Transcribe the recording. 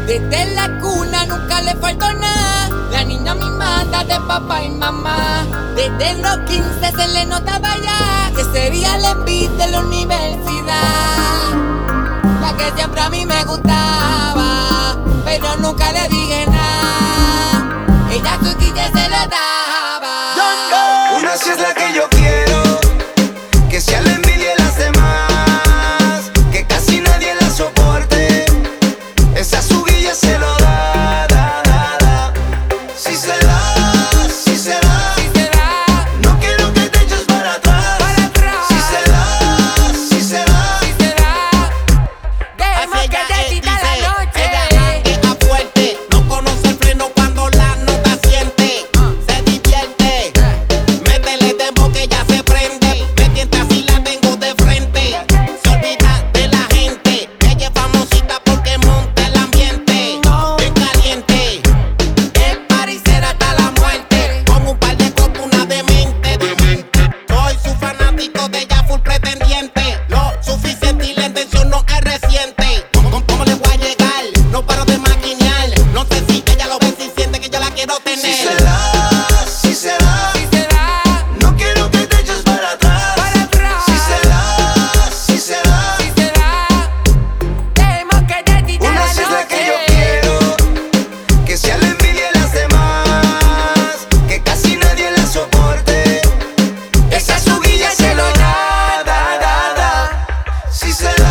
Desde la cuna nunca le faltó nada. La niña mimada de papá y mamá. Desde los 15 se le notaba ya que sería la envidia de la universidad. La que siempre a mí me gustaba, pero nunca le dije nada. Ella su DJ se le daba. Una sí es la que yo quiero, que sea la envidia de las demás, que casi nadie la soporte. Esa su guilla se lo da, da. Si se da, si se da, Si se da, no quiero que te eches para atrás. para atrás. Si se da, si se da, Si se da, dejemos Así que ella te quita la dice, noche. ella janguea fuerte, no conoce el freno cuando la nota siente. Se divierte, métele demo que ya se prende. Me tienta si la tengo de frente. Se olvida de la gente, ella es famosita porque monta el ambiente. Bien caliente, es paricera hasta la muerte. Con un par de copas, una demente. Soy su fanático de ella, full pretendiente. Lo suficiente y la intención no es reciente. ¿Cómo le voy a llegar? No paro de maquinear. No sé si ella lo ve, si siente que yo la quiero tener. si se da, si se da, Si se da, no quiero que te eches para atrás. para atrás. Si se da, si se da, Si se da, dejemos que te quita la una noche. sí es la que yo quiero, que sea la envidia de las demás, que casi nadie la soporte. Esa su guilla se lo da. Si se da,